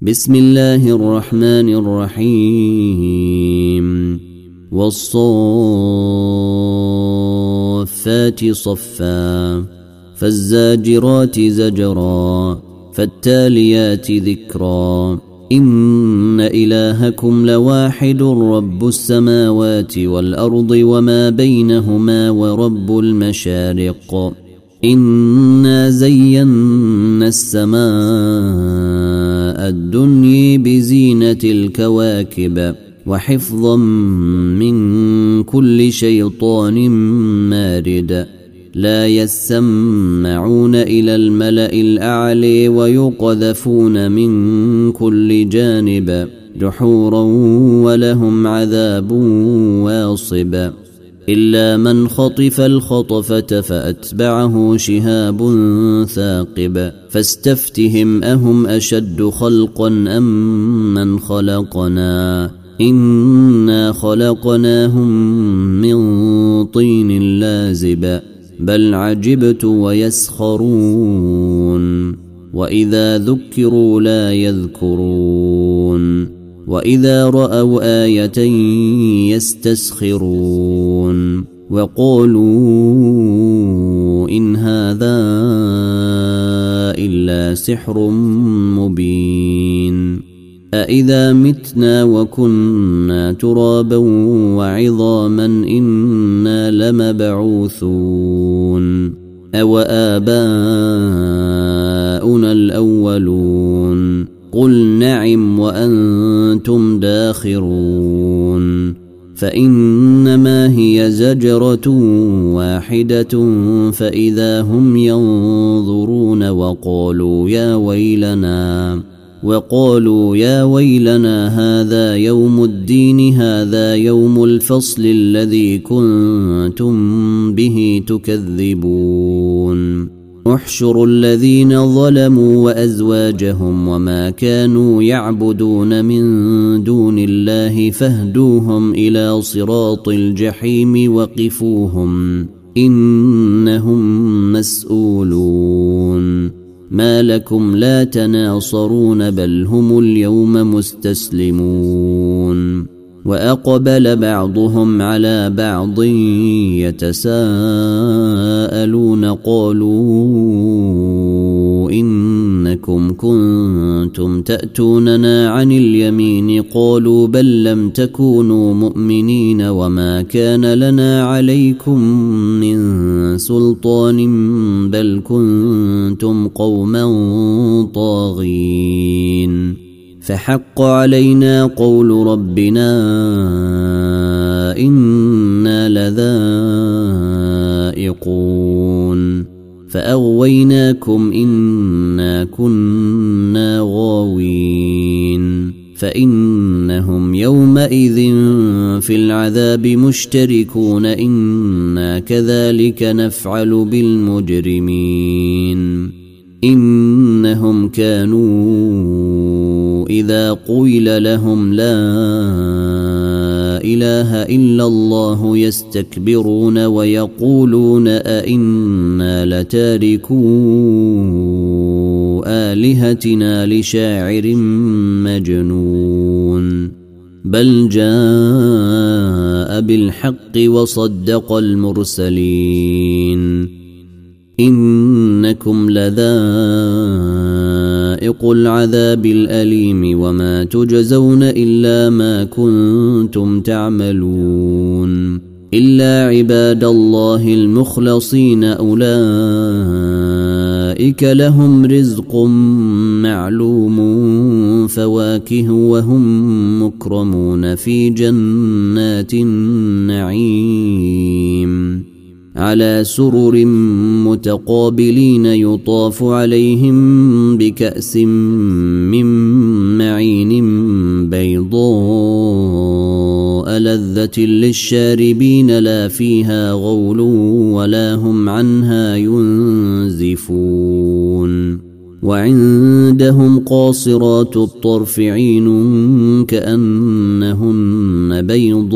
بسم الله الرحمن الرحيم والصافات صفا فالزاجرات زجرا فالتاليات ذكرا إن إلهكم لواحد رب السماوات والأرض وما بينهما ورب المشارق إنا زينا السماء الدنيا بزينة الكواكب وحفظا من كل شيطان مارد لا يسمعون إلى الملأ الأعلى ويقذفون من كل جانب دحورا ولهم عذاب واصب إلا من خطف الخطفة فأتبعه شهاب ثاقب فاستفتهم أهم أشد خلقا أم من خلقنا إنا خلقناهم من طين لازب بل عجبت ويسخرون وإذا ذكروا لا يذكرون وإذا رأوا آية يستسخرون وقالوا إن هذا إلا سحر مبين أإذا متنا وكنا ترابا وعظاما إنا لمبعوثون أو آباؤنا الأولون قل نعم وأنتم داخرون فإنما هي زجرة واحدة فإذا هم ينظرون وقالوا يا ويلنا هذا يوم الدين هذا يوم الفصل الذي كنتم به تكذبون احشروا الذين ظلموا وأزواجهم وما كانوا يعبدون من دون الله فاهدوهم إلى صراط الجحيم وقفوهم إنهم مسؤولون ما لكم لا تناصرون بل هم اليوم مستسلمون وأقبل بعضهم على بعض يتساءلون قالوا إنكم كنتم تأتوننا عن اليمين قالوا بل لم تكونوا مؤمنين وما كان لنا عليكم من سلطان بل كنتم قوما طاغين فحق علينا قول ربنا إنا لذائقون فأغويناكم إنا كنا غاوين فإنهم يومئذ في العذاب مشتركون إنا كذلك نفعل بالمجرمين إنهم كانوا إذا قيل لهم لا إله إلا الله يستكبرون ويقولون أئنا لتاركو آلهتنا لشاعر مجنون بل جاء بالحق وصدق المرسلين إنكم لذائق العذاب الأليم وما تجزون إلا ما كنتم تعملون إلا عباد الله المخلصين أولئك لهم رزق معلوم فواكه وهم مكرمون في جنات النعيم على سرر متقابلين يطاف عليهم بكأس من معين بيضاء لذة للشاربين لا فيها غول ولا هم عنها ينزفون وعندهم قاصرات الطرف عين كأنهن بيض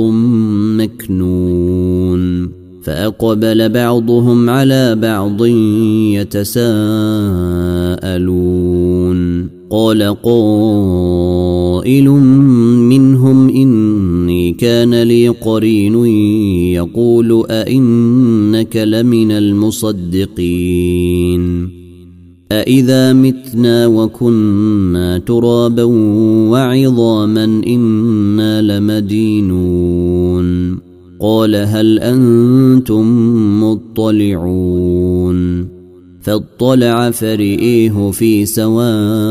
مكنون فأقبل بعضهم على بعض يتساءلون قال قائل منهم إني كان لي قرين يقول أئنك لمن المصدقين أإذا متنا وكنا ترابا وعظاما إنا لمدينون قال هل أنتم مطلعون فاطلع فرئيه في سواء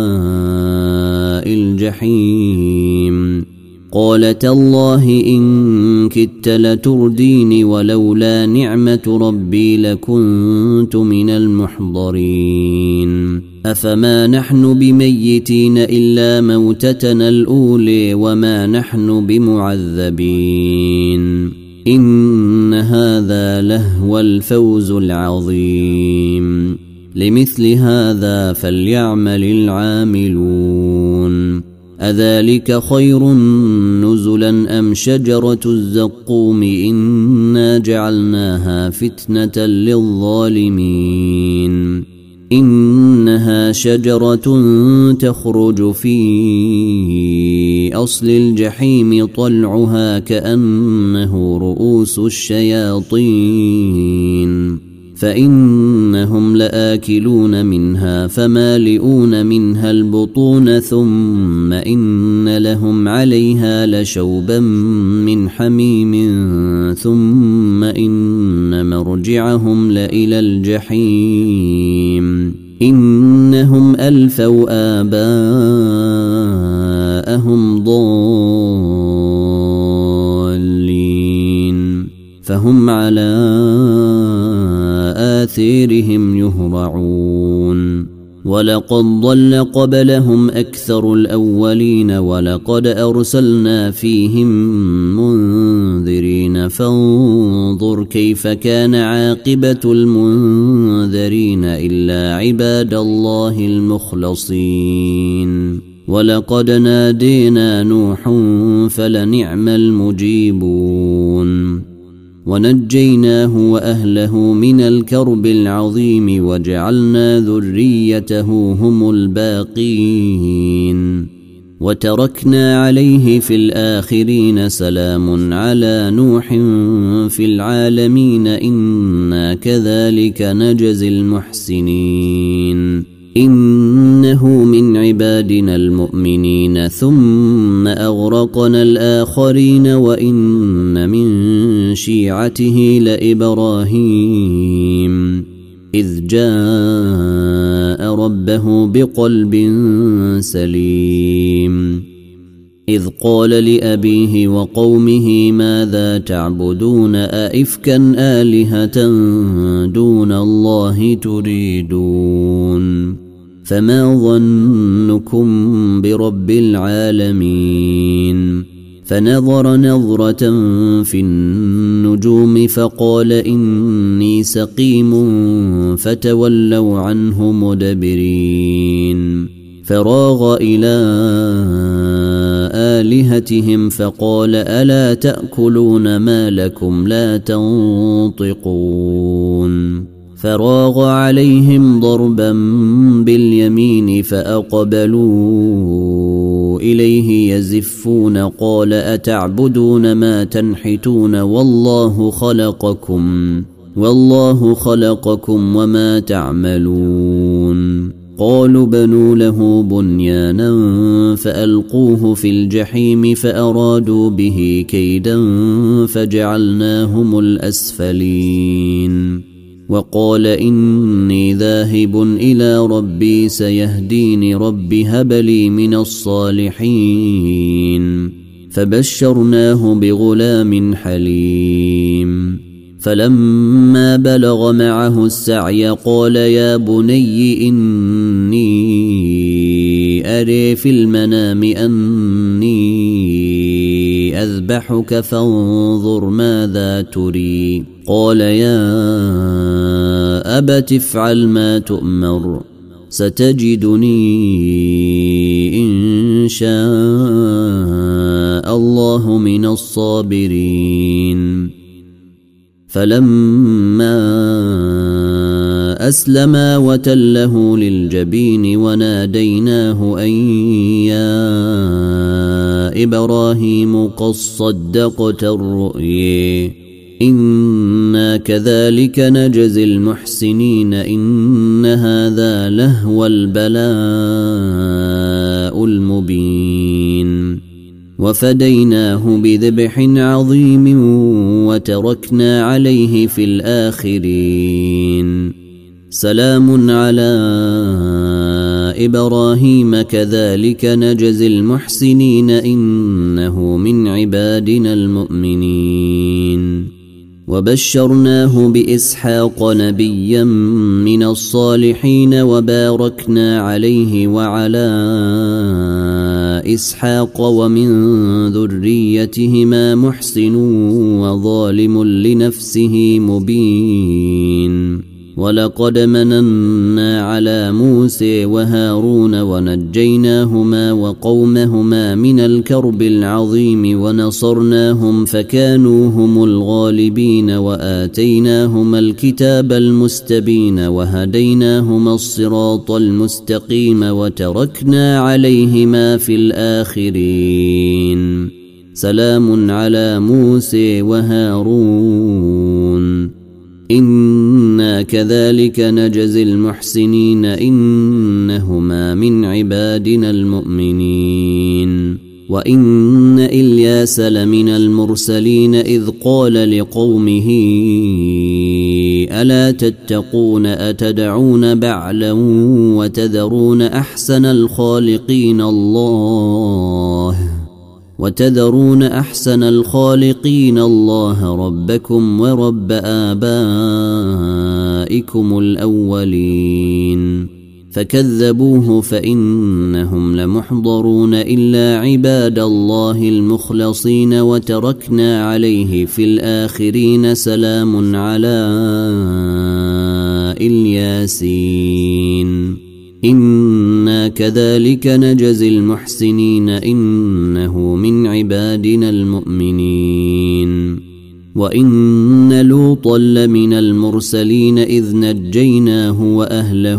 الجحيم قال تالله إن كدت لترديني ولولا نعمة ربي لكنت من المحضرين أفما نحن بميتين إلا موتتنا الأولى وما نحن بمعذبين إن هذا لهو الفوز العظيم لمثل هذا فليعمل العاملون أذلك خير نزلا أم شجرة الزقوم إنا جعلناها فتنة للظالمين إنها شجرة تخرج في أصل الجحيم طلعها كأنه رؤوس الشياطين فإنهم لآكلون منها فمالئون منها البطون ثم إن لهم عليها لشوبا من حميم ثم إن مرجعهم لإلى الجحيم إنهم ألفوا آباءهم ضالين فهم على آثارهم يهرعون ولقد ضل قبلهم أكثر الأولين ولقد أرسلنا فيهم منذرين فانظر كيف كان عاقبة المنذرين إلا عباد الله المخلصين ولقد نادينا نوح فلنعم المجيبون ونجيناه وأهله من الكرب العظيم وجعلنا ذريته هم الباقين وتركنا عليه في الآخرين سلام على نوح في العالمين إنا كذلك نجزي المحسنين إنه من عبادنا المؤمنين ثم أغرقنا الآخرين وإن من شيعته لإبراهيم إذ جاء ربه بقلب سليم إذ قال لأبيه وقومه ماذا تعبدون أئفكا آلهة دون الله تريدون فما ظنكم برب العالمين فنظر نظرة في النجوم فقال إني سقيم فتولوا عنه مدبرين فراغ إلى آلهتهم فقال ألا تأكلون ما لكم لا تنطقون فراغ عليهم ضربا باليمين فأقبلوا إليه يزفون قال أتعبدون ما تنحتون والله خلقكم وما تعملون قالوا بنوا له بنيانا فألقوه في الجحيم فأرادوا به كيدا فجعلناهم الأسفلين وقال إني ذاهب إلى ربي سيهديني ربي هب لي من الصالحين فبشرناه بغلام حليم فلما بلغ معه السعي قال يا بني إني أري في المنام أني أذبحك فانظر ماذا تري قال يا أبت افعل ما تؤمر ستجدني إن شاء الله من الصابرين فلما فأسلما وتله للجبين وناديناه أن يا إبراهيم قد صدقت الرؤيا إنا كذلك نجزي المحسنين إن هذا لهو البلاء المبين وفديناه بذبح عظيم وتركنا عليه في الآخرين سلام على إبراهيم كذلك نجزي المحسنين إنه من عبادنا المؤمنين وبشرناه بإسحاق نبيا من الصالحين وباركنا عليه وعلى إسحاق ومن ذريتهما محسن وظالم لنفسه مبين ولقد مننا على موسى وهارون ونجيناهما وقومهما من الكرب العظيم ونصرناهم فكانوا هم الغالبين وآتيناهما الكتاب المستبين وهديناهما الصراط المستقيم وتركنا عليهما في الآخرين سلام على موسى وهارون إنا كذلك نجزي المحسنين إنهما من عبادنا المؤمنين وإن إلياس لمن المرسلين إذ قال لقومه ألا تتقون أتدعون بعلا وتذرون أحسن الخالقين الله ربكم ورب آبائكم الأولين فكذبوه فإنهم لمحضرون إلا عباد الله المخلصين وتركنا عليه في الآخرين سلام على الياسين إنا كذلك نجزي المحسنين إنه من عبادنا المؤمنين وإن لوطا لمن المرسلين إذ نجيناه وأهله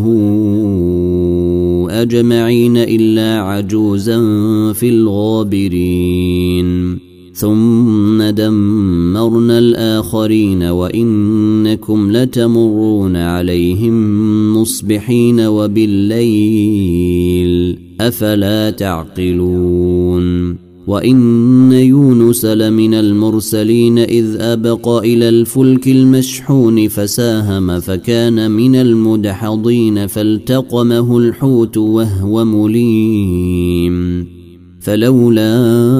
أجمعين إلا عجوزا في الغابرين ثم دمرنا الآخرين وإنكم لتمرون عليهم مصبحين وبالليل أفلا تعقلون وإن يونس لمن المرسلين إذ أبق إلى الفلك المشحون فساهم فكان من المدحضين فالتقمه الحوت وهو مليم فلولا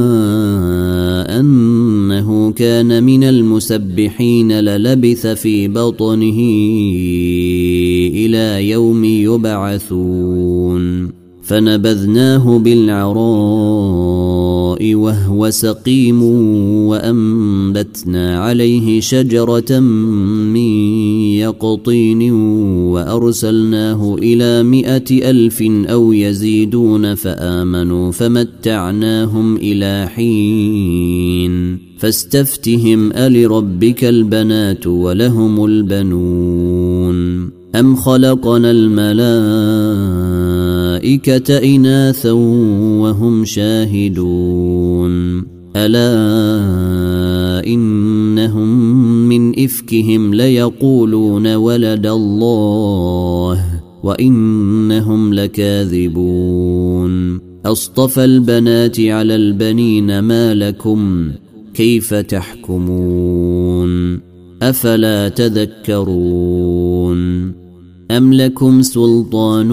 أنه كان من المسبحين للبث في بطنه إلى يوم يبعثون فنبذناه بالعراء وهو سقيم وأنبتنا عليه شجرة من يقطين وأرسلناه إلى 100,000 أو يزيدون فآمنوا فمتعناهم إلى حين فاستفتهم ألربك البنات ولهم البنون أم خلقنا الملائكة إناثا وهم شاهدون ألا إنهم من إفكهم ليقولون ولد الله وإنهم لكاذبون أصطفى البنات على البنين ما لكم كيف تحكمون أفلا تذكرون أم لكم سلطان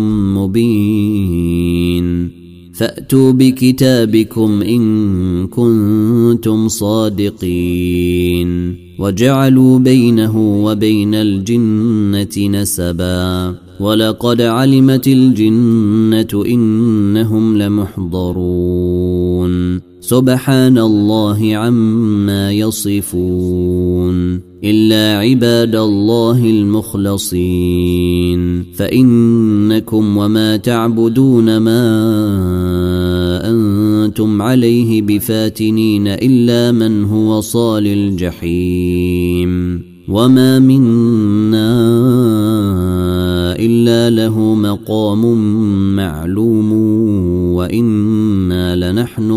مبين فأتوا بكتابكم إن كنتم صادقين وجعلوا بينه وبين الجنة نسبا ولقد علمت الجنة إنهم لمحضرون سبحان الله عما يصفون إلا عباد الله المخلصين فإنكم وما تعبدون ما أنتم عليه بفاتنين إلا من هو صال الجحيم وما منا إلا له مقام معلوم وإنا لنحن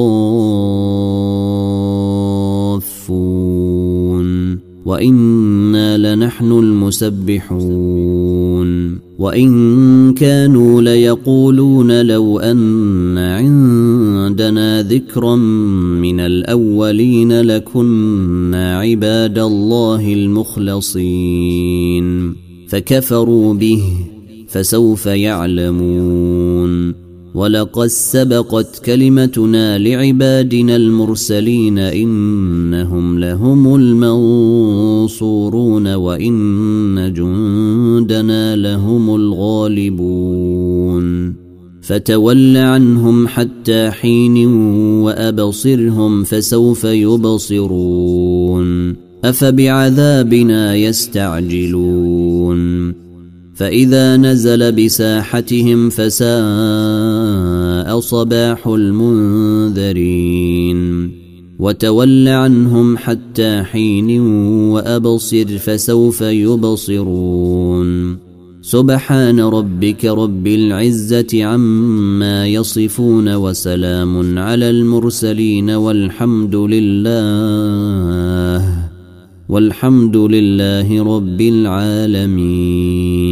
الصافون وإنا لنحن المسبحون وإن كانوا ليقولون لو أن عندنا ذكرا من الأولين لكنا عباد الله المخلصين فكفروا به فسوف يعلمون ولقد سبقت كلمتنا لعبادنا المرسلين إنهم لهم المنصورون وإن جندنا لهم الغالبون فتول عنهم حتى حين وأبصرهم فسوف يبصرون أفبعذابنا يستعجلون فإذا نزل بساحتهم فساء صباح المنذرين وتول عنهم حتى حين وأبصر فسوف يبصرون سبحان ربك رب العزة عما يصفون وسلام على المرسلين والحمد لله رب العالمين.